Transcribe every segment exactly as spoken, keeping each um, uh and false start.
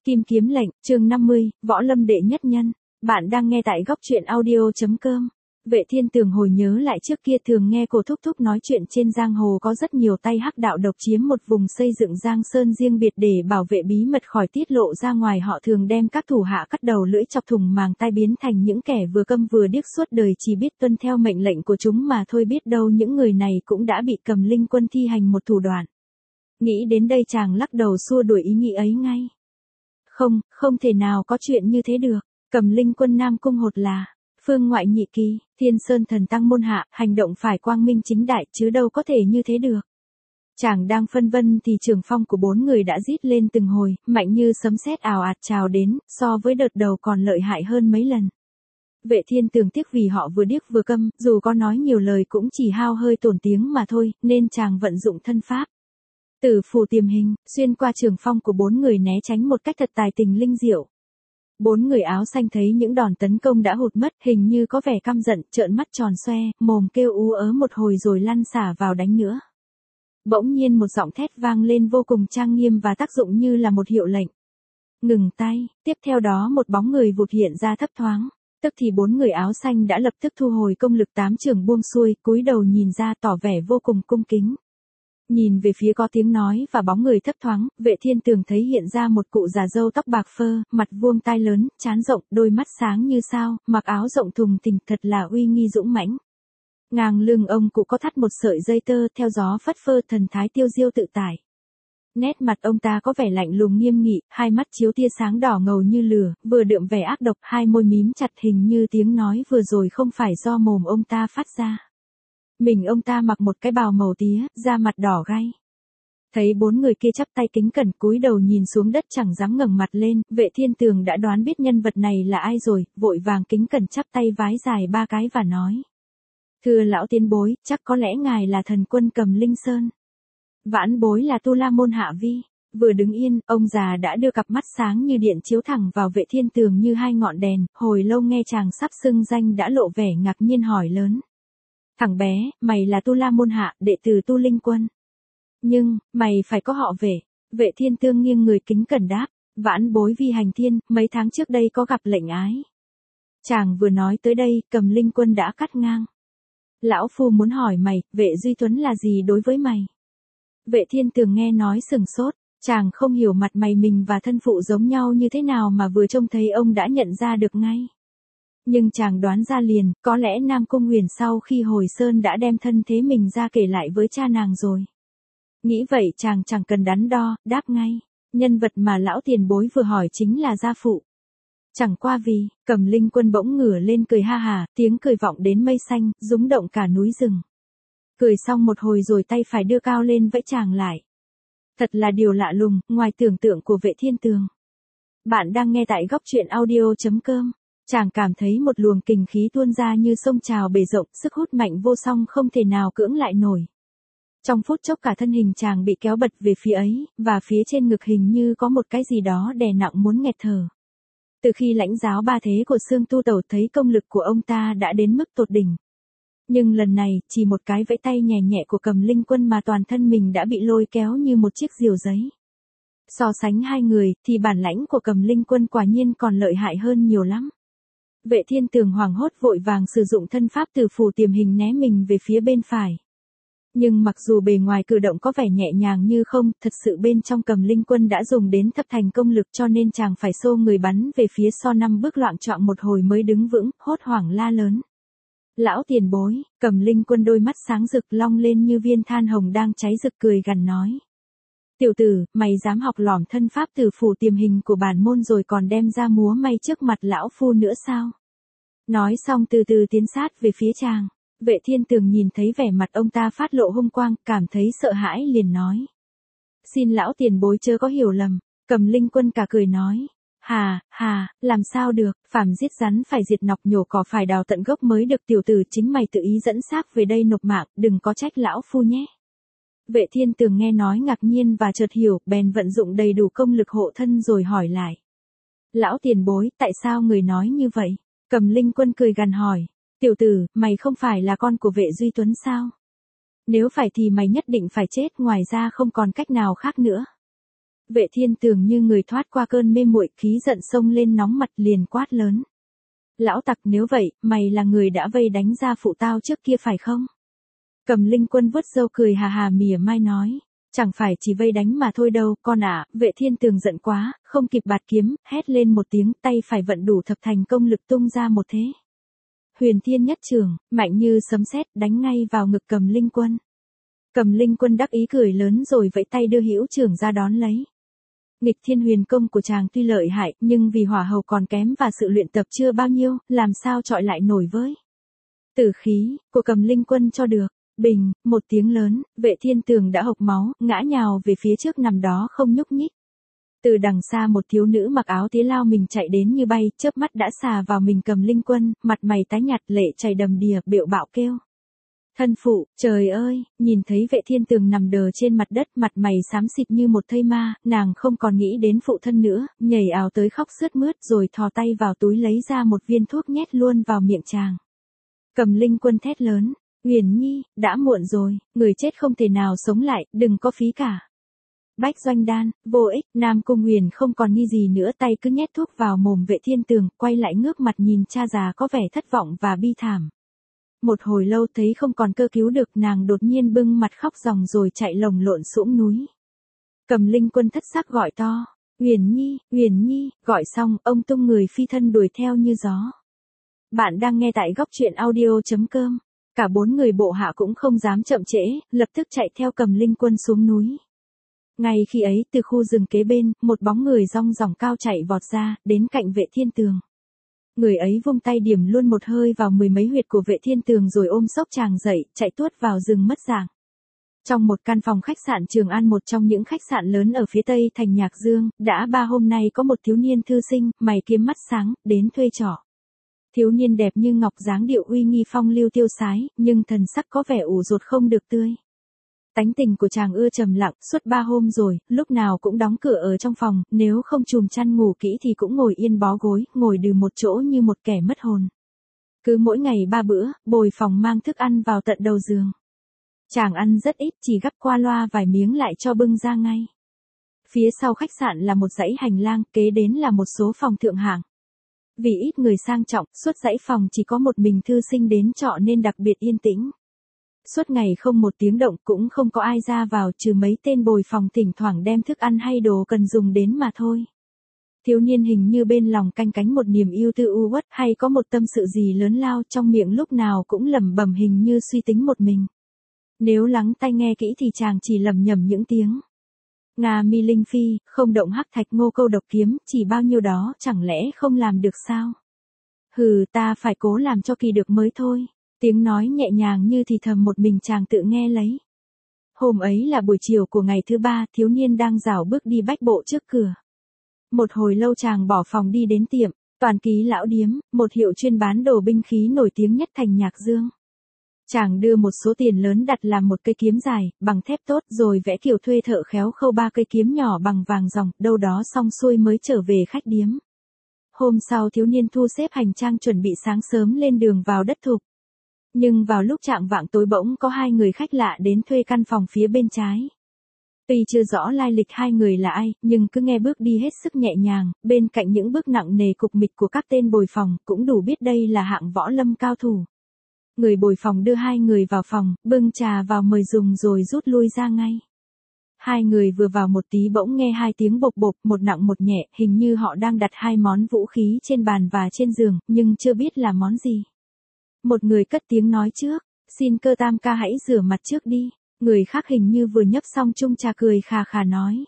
Kim kiếm lệnh, chương năm mươi, võ lâm đệ nhất nhân. Bạn đang nghe tại góc truyện audio.com. Vệ Thiên Tường hồi nhớ lại trước kia thường nghe cô thúc thúc nói chuyện trên giang hồ có rất nhiều tay hắc đạo độc chiếm một vùng xây dựng giang sơn riêng biệt để bảo vệ bí mật khỏi tiết lộ ra ngoài, họ thường đem các thủ hạ cắt đầu lưỡi chọc thùng màng tai biến thành những kẻ vừa câm vừa điếc suốt đời chỉ biết tuân theo mệnh lệnh của chúng mà thôi, biết đâu những người này cũng đã bị Cầm Linh Quân thi hành một thủ đoạn. Nghĩ đến đây chàng lắc đầu xua đuổi ý nghĩ ấy ngay. Không, không thể nào có chuyện như thế được. Cầm Linh Quân Nam Cung Hột là phương ngoại nhị kỳ, Thiên Sơn thần tăng môn hạ, hành động phải quang minh chính đại chứ đâu có thể như thế được. Chàng đang phân vân thì trường phong của bốn người đã rít lên từng hồi, mạnh như sấm sét ào ạt trào đến, so với đợt đầu còn lợi hại hơn mấy lần. Vệ Thiên Tường tiếc vì họ vừa điếc vừa câm, dù có nói nhiều lời cũng chỉ hao hơi tổn tiếng mà thôi, nên chàng vận dụng thân pháp. Tử phù tiềm hình, xuyên qua trường phong của bốn người né tránh một cách thật tài tình linh diệu. Bốn người áo xanh thấy những đòn tấn công đã hụt mất, hình như có vẻ căm giận, trợn mắt tròn xoe, mồm kêu ú ớ một hồi rồi lăn xả vào đánh nữa. Bỗng nhiên một giọng thét vang lên vô cùng trang nghiêm và tác dụng như là một hiệu lệnh. Ngừng tay, tiếp theo đó một bóng người vụt hiện ra thấp thoáng. Tức thì bốn người áo xanh đã lập tức thu hồi công lực tám trường buông xuôi, cúi đầu nhìn ra tỏ vẻ vô cùng cung kính. Nhìn về phía có tiếng nói và bóng người thấp thoáng, Vệ Thiên Tường thấy hiện ra một cụ già râu tóc bạc phơ, mặt vuông tai lớn, trán rộng, đôi mắt sáng như sao, mặc áo rộng thùng thình, thật là uy nghi dũng mãnh. Ngang lưng ông cụ có thắt một sợi dây tơ, theo gió phất phơ, thần thái tiêu diêu tự tại. Nét mặt ông ta có vẻ lạnh lùng nghiêm nghị, hai mắt chiếu tia sáng đỏ ngầu như lửa, vừa đượm vẻ ác độc, hai môi mím chặt, hình như tiếng nói vừa rồi không phải do mồm ông ta phát ra. Mình ông ta mặc một cái bào màu tía, da mặt đỏ gay. Thấy bốn người kia chắp tay kính cẩn cúi đầu nhìn xuống đất chẳng dám ngẩng mặt lên, Vệ Thiên Tường đã đoán biết nhân vật này là ai rồi, vội vàng kính cẩn chắp tay vái dài ba cái và nói. Thưa lão tiên bối, chắc có lẽ ngài là thần quân Cầm Linh Sơn. Vãn bối là Tu La Môn Hạ Vi. Vừa đứng yên, ông già đã đưa cặp mắt sáng như điện chiếu thẳng vào Vệ Thiên Tường như hai ngọn đèn, hồi lâu nghe chàng sắp xưng danh đã lộ vẻ ngạc nhiên hỏi lớn. Thằng bé, mày là Tu La Môn Hạ, đệ tử Tu Linh Quân. Nhưng, mày phải có họ Vệ. Vệ Thiên Tường nghiêng người kính cẩn đáp, vãn bối Vi hành thiên, mấy tháng trước đây có gặp lệnh ái. Chàng vừa nói tới đây, Cầm Linh Quân đã cắt ngang. Lão phu muốn hỏi mày, Vệ Duy Tuấn là gì đối với mày? Vệ Thiên Tường nghe nói sừng sốt, chàng không hiểu mặt mày mình và thân phụ giống nhau như thế nào mà vừa trông thấy ông đã nhận ra được ngay. Nhưng chàng đoán ra liền, có lẽ Nam Cung Huyền sau khi hồi sơn đã đem thân thế mình ra kể lại với cha nàng rồi. Nghĩ vậy chàng chẳng cần đắn đo, đáp ngay, nhân vật mà lão tiền bối vừa hỏi chính là gia phụ. Chẳng qua vì, Cầm Linh Quân bỗng ngửa lên cười ha hà, tiếng cười vọng đến mây xanh, rúng động cả núi rừng. Cười xong một hồi rồi tay phải đưa cao lên vẫy chàng lại. Thật là điều lạ lùng, ngoài tưởng tượng của Vệ Thiên Tường. Bạn đang nghe tại góc truyện audio.com. Chàng cảm thấy một luồng kình khí tuôn ra như sông trào bể rộng, sức hút mạnh vô song không thể nào cưỡng lại nổi. Trong phút chốc cả thân hình chàng bị kéo bật về phía ấy, và phía trên ngực hình như có một cái gì đó đè nặng muốn nghẹt thở. Từ khi lãnh giáo ba thế của Sương Tu Tẩu thấy công lực của ông ta đã đến mức tột đỉnh. Nhưng lần này, chỉ một cái vẫy tay nhẹ nhẹ của Cầm Linh Quân mà toàn thân mình đã bị lôi kéo như một chiếc diều giấy. So sánh hai người, thì bản lãnh của Cầm Linh Quân quả nhiên còn lợi hại hơn nhiều lắm. Vệ Thiên Tường hoảng hốt vội vàng sử dụng thân pháp tử phù tiềm hình né mình về phía bên phải. Nhưng mặc dù bề ngoài cử động có vẻ nhẹ nhàng như không, thật sự bên trong Cầm Linh Quân đã dùng đến thập thành công lực cho nên chàng phải xô người bắn về phía so năm bước loạng choạng một hồi mới đứng vững, hốt hoảng la lớn. Lão tiền bối, Cầm Linh Quân đôi mắt sáng rực long lên như viên than hồng đang cháy rực cười gằn nói. Tiểu tử, mày dám học lỏm thân pháp tử phù tiềm hình của bản môn rồi còn đem ra múa may trước mặt lão phu nữa sao? Nói xong từ từ tiến sát về phía chàng. Vệ Thiên Tường nhìn thấy vẻ mặt ông ta phát lộ hung quang, cảm thấy sợ hãi liền nói. Xin lão tiền bối chớ có hiểu lầm. Cầm Linh Quân cả cười nói. Hà, hà, làm sao được, phàm giết rắn phải diệt nọc, nhổ cỏ phải đào tận gốc mới được, tiểu tử chính mày tự ý dẫn xác về đây nộp mạng, đừng có trách lão phu nhé. Vệ Thiên Tường nghe nói ngạc nhiên và chợt hiểu, bèn vận dụng đầy đủ công lực hộ thân rồi hỏi lại. Lão tiền bối, tại sao người nói như vậy? Cầm Linh Quân cười gằn hỏi. Tiểu tử, mày không phải là con của Vệ Duy Tuấn sao? Nếu phải thì mày nhất định phải chết, ngoài ra không còn cách nào khác nữa. Vệ Thiên Tường như người thoát qua cơn mê muội, khí giận sông lên nóng mặt liền quát lớn. Lão tặc, nếu vậy, mày là người đã vây đánh gia phụ tao trước kia phải không? Cầm Linh Quân vuốt râu cười hà hà mỉa mai nói. Chẳng phải chỉ vây đánh mà thôi đâu, con ạ. Vệ Thiên Tường giận quá, không kịp bạt kiếm, hét lên một tiếng, tay phải vận đủ thập thành công lực tung ra một thế. Huyền Thiên Nhất Trường, mạnh như sấm sét, đánh ngay vào ngực Cầm Linh Quân. Cầm Linh Quân đắc ý cười lớn rồi vẫy tay đưa hữu trưởng ra đón lấy. Nghịch Thiên Huyền Công của chàng tuy lợi hại, nhưng vì hỏa hầu còn kém và sự luyện tập chưa bao nhiêu, làm sao chọi lại nổi với tử khí của Cầm Linh Quân cho được. Bình, một tiếng lớn, Vệ Thiên Tường đã hộc máu, ngã nhào về phía trước nằm đó không nhúc nhích. Từ đằng xa một thiếu nữ mặc áo tía lao mình chạy đến như bay, chớp mắt đã xà vào mình Cầm Linh Quân, mặt mày tái nhạt lệ chảy đầm đìa, bệu bạo kêu. Thân phụ, trời ơi, nhìn thấy Vệ Thiên Tường nằm đờ trên mặt đất, mặt mày xám xịt như một thây ma, nàng không còn nghĩ đến phụ thân nữa, nhảy ào tới khóc sướt mướt rồi thò tay vào túi lấy ra một viên thuốc nhét luôn vào miệng chàng. Cầm Linh Quân thét lớn. Huyền Nhi, đã muộn rồi, người chết không thể nào sống lại, đừng có phí cả. Bách doanh đan, vô ích, Nam Cung Huyền không còn nghi gì nữa, tay cứ nhét thuốc vào mồm Vệ Thiên Tường, quay lại ngước mặt nhìn cha già có vẻ thất vọng và bi thảm. Một hồi lâu thấy không còn cơ cứu được, nàng đột nhiên bưng mặt khóc ròng rồi chạy lồng lộn xuống núi. Cầm Linh Quân thất sắc gọi to, Huyền Nhi, Huyền Nhi, gọi xong, ông tung người phi thân đuổi theo như gió. Bạn đang nghe tại góc truyện audio chấm com. Cả bốn người bộ hạ cũng không dám chậm trễ, lập tức chạy theo Cầm Linh Quân xuống núi. Ngay khi ấy, từ khu rừng kế bên, một bóng người rong ròng cao chạy vọt ra, đến cạnh Vệ Thiên Tường. Người ấy vung tay điểm luôn một hơi vào mười mấy huyệt của Vệ Thiên Tường rồi ôm xốc chàng dậy, chạy tuốt vào rừng mất dạng. Trong một căn phòng khách sạn Trường An, một trong những khách sạn lớn ở phía tây thành Nhạc Dương, đã ba hôm nay có một thiếu niên thư sinh, mày kiếm mắt sáng, đến thuê trọ. Thiếu niên đẹp như ngọc, dáng điệu uy nghi phong lưu tiêu sái, nhưng thần sắc có vẻ ủ rột không được tươi. Tánh tình của chàng ưa trầm lặng, suốt ba hôm rồi, lúc nào cũng đóng cửa ở trong phòng, nếu không chùm chăn ngủ kỹ thì cũng ngồi yên bó gối, ngồi đừ một chỗ như một kẻ mất hồn. Cứ mỗi ngày ba bữa, bồi phòng mang thức ăn vào tận đầu giường. Chàng ăn rất ít, chỉ gắp qua loa vài miếng lại cho bưng ra ngay. Phía sau khách sạn là một dãy hành lang, kế đến là một số phòng thượng hạng. Vì ít người sang trọng, suốt dãy phòng chỉ có một mình thư sinh đến trọ nên đặc biệt yên tĩnh. Suốt ngày không một tiếng động, cũng không có ai ra vào trừ mấy tên bồi phòng thỉnh thoảng đem thức ăn hay đồ cần dùng đến mà thôi. Thiếu niên hình như bên lòng canh cánh một niềm yêu tư u uất, hay có một tâm sự gì lớn lao, trong miệng lúc nào cũng lẩm bẩm hình như suy tính một mình. Nếu lắng tai nghe kỹ thì chàng chỉ lẩm nhẩm những tiếng Nga mi linh phi, không động hắc thạch ngô câu độc kiếm, chỉ bao nhiêu đó, chẳng lẽ không làm được sao? Hừ, ta phải cố làm cho kỳ được mới thôi. Tiếng nói nhẹ nhàng như thì thầm một mình chàng tự nghe lấy. Hôm ấy là buổi chiều của ngày thứ ba, thiếu niên đang rảo bước đi bách bộ trước cửa. Một hồi lâu chàng bỏ phòng đi đến tiệm, Toàn Ký Lão Điếm, một hiệu chuyên bán đồ binh khí nổi tiếng nhất thành Nhạc Dương. Chàng đưa một số tiền lớn đặt làm một cây kiếm dài, bằng thép tốt rồi vẽ kiểu thuê thợ khéo khâu ba cây kiếm nhỏ bằng vàng ròng, đâu đó xong xuôi mới trở về khách điếm. Hôm sau thiếu niên thu xếp hành trang chuẩn bị sáng sớm lên đường vào đất thục. Nhưng vào lúc chạng vạng tối bỗng có hai người khách lạ đến thuê căn phòng phía bên trái. Tuy chưa rõ lai lịch hai người là ai, nhưng cứ nghe bước đi hết sức nhẹ nhàng, bên cạnh những bước nặng nề cục mịch của các tên bồi phòng, cũng đủ biết đây là hạng võ lâm cao thủ. Người bồi phòng đưa hai người vào phòng, bưng trà vào mời dùng rồi rút lui ra ngay. Hai người vừa vào một tí bỗng nghe hai tiếng bộc bộc, một nặng một nhẹ, hình như họ đang đặt hai món vũ khí trên bàn và trên giường, nhưng chưa biết là món gì. Một người cất tiếng nói trước, xin Cơ Tam ca hãy rửa mặt trước đi. Người khác hình như vừa nhấp xong chung trà cười khà khà nói.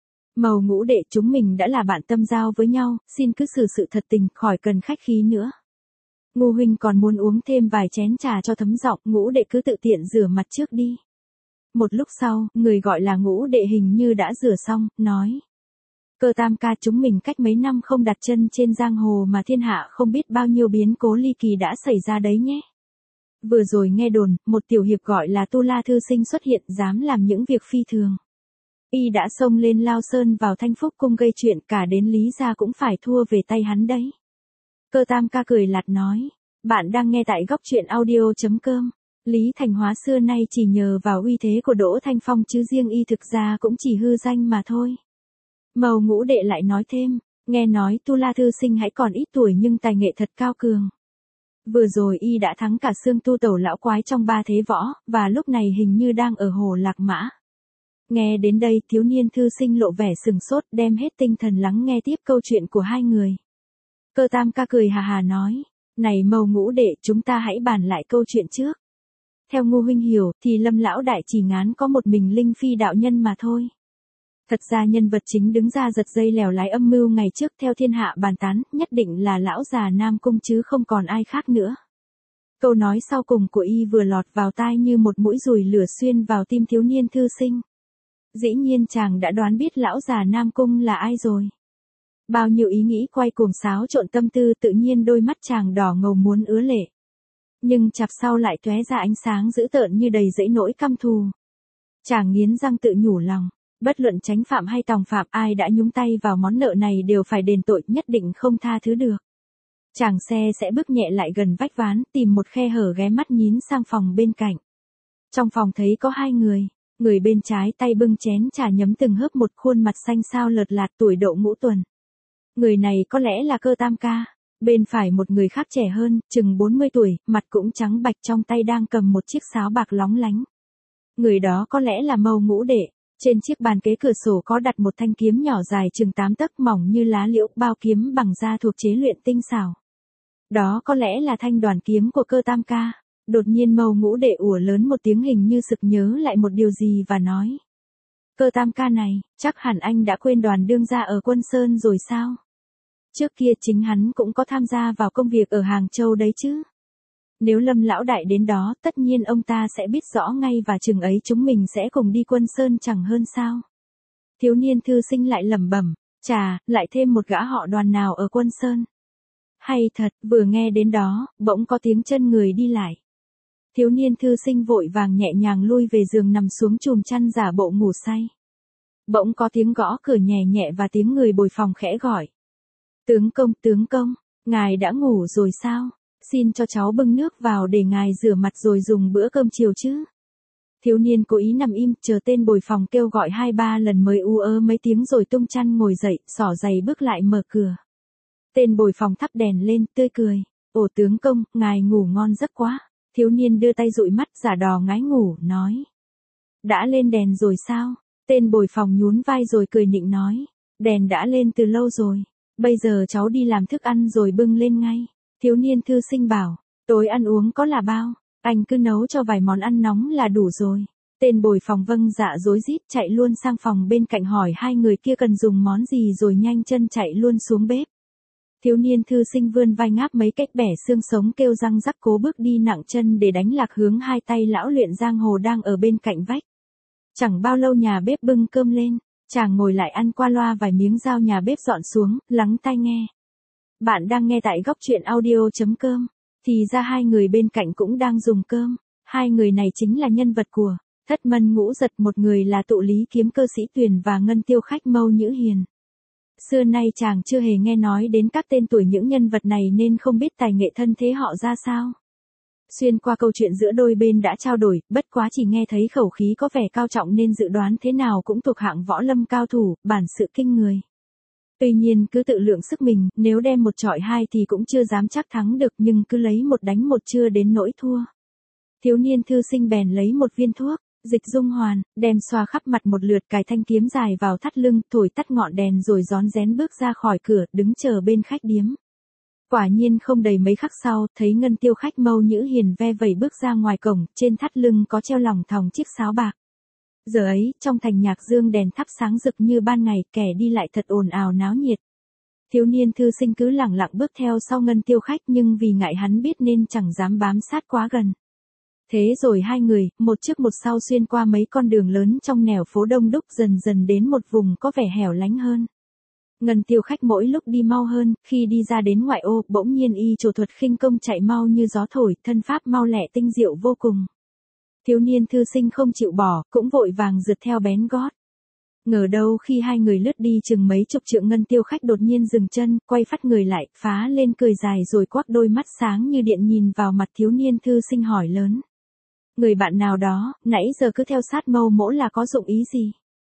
Mầu Ngũ đệ, chúng mình đã là bạn tâm giao với nhau, xin cứ xử sự thật tình, khỏi cần khách khí nữa. Ngô huynh còn muốn uống thêm vài chén trà cho thấm giọng, Ngũ đệ cứ tự tiện rửa mặt trước đi. Một lúc sau, người gọi là Ngũ đệ hình như đã rửa xong, nói. Cơ Tam ca, chúng mình cách mấy năm không đặt chân trên giang hồ mà thiên hạ không biết bao nhiêu biến cố ly kỳ đã xảy ra đấy nhé. Vừa rồi nghe đồn, một tiểu hiệp gọi là Tu La thư sinh xuất hiện, dám làm những việc phi thường. Y đã xông lên Lao Sơn vào Thanh Phúc cung gây chuyện, cả đến Lý gia cũng phải thua về tay hắn đấy. Cơ Tam ca cười lạt nói, bạn đang nghe tại góc truyện audio chấm com. Lý Thành Hóa xưa nay chỉ nhờ vào uy thế của Đỗ Thanh Phong chứ riêng y thực ra cũng chỉ hư danh mà thôi. Mâu Ngũ Đệ lại nói thêm, nghe nói Tu La thư sinh hãy còn ít tuổi nhưng tài nghệ thật cao cường. Vừa rồi y đã thắng cả Xương Tu Tẩu lão quái trong ba thế võ, và lúc này hình như đang ở Hồ Lạc Mã. Nghe đến đây thiếu niên thư sinh lộ vẻ sừng sốt, đem hết tinh thần lắng nghe tiếp câu chuyện của hai người. Cơ Tam ca cười hà hà nói, này Mâu Ngũ Đệ, chúng ta hãy bàn lại câu chuyện trước. Theo Ngô huynh hiểu thì Lâm lão đại chỉ ngán có một mình Linh Phi đạo nhân mà thôi. Thật ra nhân vật chính đứng ra giật dây lèo lái âm mưu ngày trước theo thiên hạ bàn tán, nhất định là lão già Nam Cung chứ không còn ai khác nữa. Câu nói sau cùng của y vừa lọt vào tai như một mũi dùi lửa xuyên vào tim thiếu niên thư sinh. Dĩ nhiên chàng đã đoán biết lão già Nam Cung là ai rồi. Bao nhiêu ý nghĩ quay cuồng xáo trộn tâm tư, tự nhiên đôi mắt chàng đỏ ngầu muốn ứa lệ. Nhưng chặp sau lại tóe ra ánh sáng dữ tợn như đầy dẫy nỗi căm thù. Chàng nghiến răng tự nhủ lòng, bất luận chánh phạm hay tòng phạm, ai đã nhúng tay vào món nợ này đều phải đền tội, nhất định không tha thứ được. Chàng xe sẽ bước nhẹ lại gần vách ván, tìm một khe hở ghé mắt nhín sang phòng bên cạnh. Trong phòng thấy có hai người, người bên trái tay bưng chén trà nhấm từng hớp một, khuôn mặt xanh xao lợt lạt, tuổi độ ngũ tuần. Người này có lẽ là Cơ Tam ca. Bên phải một người khác trẻ hơn, chừng bốn mươi tuổi, mặt cũng trắng bạch, trong tay đang cầm một chiếc sáo bạc lóng lánh. Người đó có lẽ là Mâu Ngũ Đệ. Trên chiếc bàn kế cửa sổ có đặt một thanh kiếm nhỏ dài chừng tám tấc, mỏng như lá liễu, bao kiếm bằng da thuộc chế luyện tinh xảo. Đó có lẽ là thanh đoàn kiếm của Cơ Tam ca. Đột nhiên Mâu Ngũ Đệ ủa lớn một tiếng, hình như sực nhớ lại một điều gì và nói. Cơ Tam ca này, chắc hẳn anh đã quên Đoàn đương gia ở Quân Sơn rồi sao? Trước kia chính hắn cũng có tham gia vào công việc ở Hàng Châu đấy chứ. Nếu Lâm lão đại đến đó, tất nhiên ông ta sẽ biết rõ ngay, và chừng ấy chúng mình sẽ cùng đi Quân Sơn chẳng hơn sao. Thiếu niên thư sinh lại lẩm bẩm, chà, lại thêm một gã họ Đoàn nào ở Quân Sơn. Hay thật, vừa nghe đến đó, bỗng có tiếng chân người đi lại. Thiếu niên thư sinh vội vàng nhẹ nhàng lui về giường nằm xuống chùm chăn giả bộ ngủ say. Bỗng có tiếng gõ cửa nhẹ nhẹ và tiếng người bồi phòng khẽ gọi. Tướng công, tướng công, ngài đã ngủ rồi sao? Xin cho cháu bưng nước vào để ngài rửa mặt rồi dùng bữa cơm chiều chứ. Thiếu niên cố ý nằm im, chờ tên bồi phòng kêu gọi hai ba lần mới u ớ mấy tiếng rồi tung chăn ngồi dậy, xỏ giày bước lại mở cửa. Tên bồi phòng thắp đèn lên, tươi cười. Ồ tướng công, ngài ngủ ngon giấc quá. Thiếu niên đưa tay dụi mắt, giả đò ngái ngủ, nói. Đã lên đèn rồi sao? Tên bồi phòng nhún vai rồi cười nịnh nói. Đèn đã lên từ lâu rồi. Bây giờ cháu đi làm thức ăn rồi bưng lên ngay. Thiếu niên thư sinh bảo, tối ăn uống có là bao, anh cứ nấu cho vài món ăn nóng là đủ rồi. Tên bồi phòng vâng dạ rối rít chạy luôn sang phòng bên cạnh hỏi hai người kia cần dùng món gì rồi nhanh chân chạy luôn xuống bếp. Thiếu niên thư sinh vươn vai ngáp mấy cách bẻ xương sống kêu răng rắc cố bước đi nặng chân để đánh lạc hướng hai tay lão luyện giang hồ đang ở bên cạnh vách. Chẳng bao lâu nhà bếp bưng cơm lên. Chàng ngồi lại ăn qua loa vài miếng rau nhà bếp dọn xuống, lắng tai nghe. Bạn đang nghe tại góc truyện audio chấm com. Thì ra hai người bên cạnh cũng đang dùng cơm. Hai người này chính là nhân vật của Thất Mân Ngũ Giật, một người là Tụ Lý Kiếm Cơ Sĩ Tuyền và Ngân Tiêu Khách Mâu Nhữ Hiền. Xưa nay chàng chưa hề nghe nói đến các tên tuổi những nhân vật này nên không biết tài nghệ thân thế họ ra sao. Xuyên qua câu chuyện giữa đôi bên đã trao đổi, bất quá chỉ nghe thấy khẩu khí có vẻ cao trọng nên dự đoán thế nào cũng thuộc hạng võ lâm cao thủ, bản sự kinh người. Tuy nhiên cứ tự lượng sức mình, nếu đem một chọi hai thì cũng chưa dám chắc thắng được, nhưng cứ lấy một đánh một chưa đến nỗi thua. Thiếu niên thư sinh bèn lấy một viên thuốc, dịch dung hoàn, đem xoa khắp mặt một lượt, cài thanh kiếm dài vào thắt lưng, thổi tắt ngọn đèn rồi rón rén bước ra khỏi cửa, đứng chờ bên khách điếm. Quả nhiên không đầy mấy khắc sau, thấy Ngân Tiêu Khách Mâu Nhữ Hiền ve vẩy bước ra ngoài cổng, trên thắt lưng có treo lòng thòng chiếc sáo bạc. Giờ ấy, trong thành Nhạc Dương đèn thắp sáng rực như ban ngày, kẻ đi lại thật ồn ào náo nhiệt. Thiếu niên thư sinh cứ lẳng lặng bước theo sau Ngân Tiêu Khách, nhưng vì ngại hắn biết nên chẳng dám bám sát quá gần. Thế rồi hai người, một trước một sau xuyên qua mấy con đường lớn trong nẻo phố đông đúc, dần dần đến một vùng có vẻ hẻo lánh hơn. Ngân Tiêu Khách mỗi lúc đi mau hơn, khi đi ra đến ngoại ô, bỗng nhiên y trổ thuật khinh công chạy mau như gió thổi, thân pháp mau lẹ tinh diệu vô cùng. Thiếu niên thư sinh không chịu bỏ, cũng vội vàng rượt theo bén gót. Ngờ đâu khi hai người lướt đi chừng mấy chục trượng, Ngân Tiêu Khách đột nhiên dừng chân, quay phắt người lại, phá lên cười dài rồi quắc đôi mắt sáng như điện nhìn vào mặt thiếu niên thư sinh hỏi lớn. Người bạn nào đó, nãy giờ cứ theo sát Mâu mỗ là có dụng ý gì?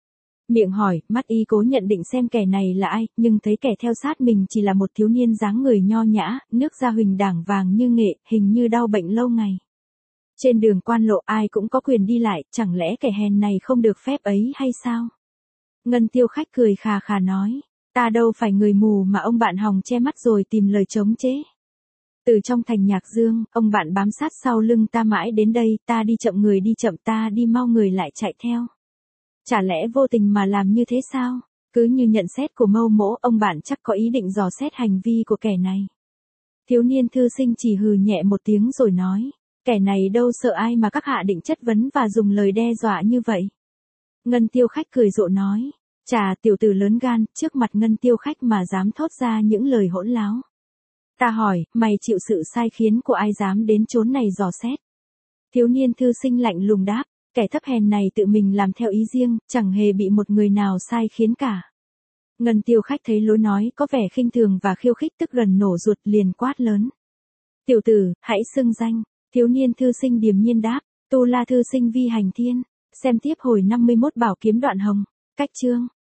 Miệng hỏi, mắt y cố nhận định xem kẻ này là ai, nhưng thấy kẻ theo sát mình chỉ là một thiếu niên dáng người nho nhã, nước da huỳnh đảng vàng như nghệ, hình như đau bệnh lâu ngày. Trên đường quan lộ ai cũng có quyền đi lại, chẳng lẽ kẻ hèn này không được phép ấy hay sao? Ngân Tiêu Khách cười khà khà nói, ta đâu phải người mù mà ông bạn hòng che mắt rồi tìm lời chống chế. Từ trong thành Nhạc Dương, ông bạn bám sát sau lưng ta mãi đến đây, ta đi chậm người đi chậm, ta đi mau người lại chạy theo. Chả lẽ vô tình mà làm như thế sao? Cứ như nhận xét của Mâu Mỗ, ông bạn chắc có ý định dò xét hành vi của kẻ này. Thiếu niên thư sinh chỉ hừ nhẹ một tiếng rồi nói, kẻ này đâu sợ ai mà các hạ định chất vấn và dùng lời đe dọa như vậy. Ngân Tiêu Khách cười rộ nói, chà, tiểu tử lớn gan, trước mặt Ngân Tiêu Khách mà dám thốt ra những lời hỗn láo. Ta hỏi, mày chịu sự sai khiến của ai dám đến chốn này dò xét? Thiếu niên thư sinh lạnh lùng đáp, kẻ thấp hèn này tự mình làm theo ý riêng, chẳng hề bị một người nào sai khiến cả. Ngân Tiêu Khách thấy lối nói có vẻ khinh thường và khiêu khích tức gần nổ ruột liền quát lớn. Tiểu tử, hãy xưng danh. Thiếu niên thư sinh điềm nhiên đáp, Tu La thư sinh Vi Hành Thiên. Xem tiếp hồi năm mươi mốt Bảo Kiếm Đoạn Hồng. Cách chương.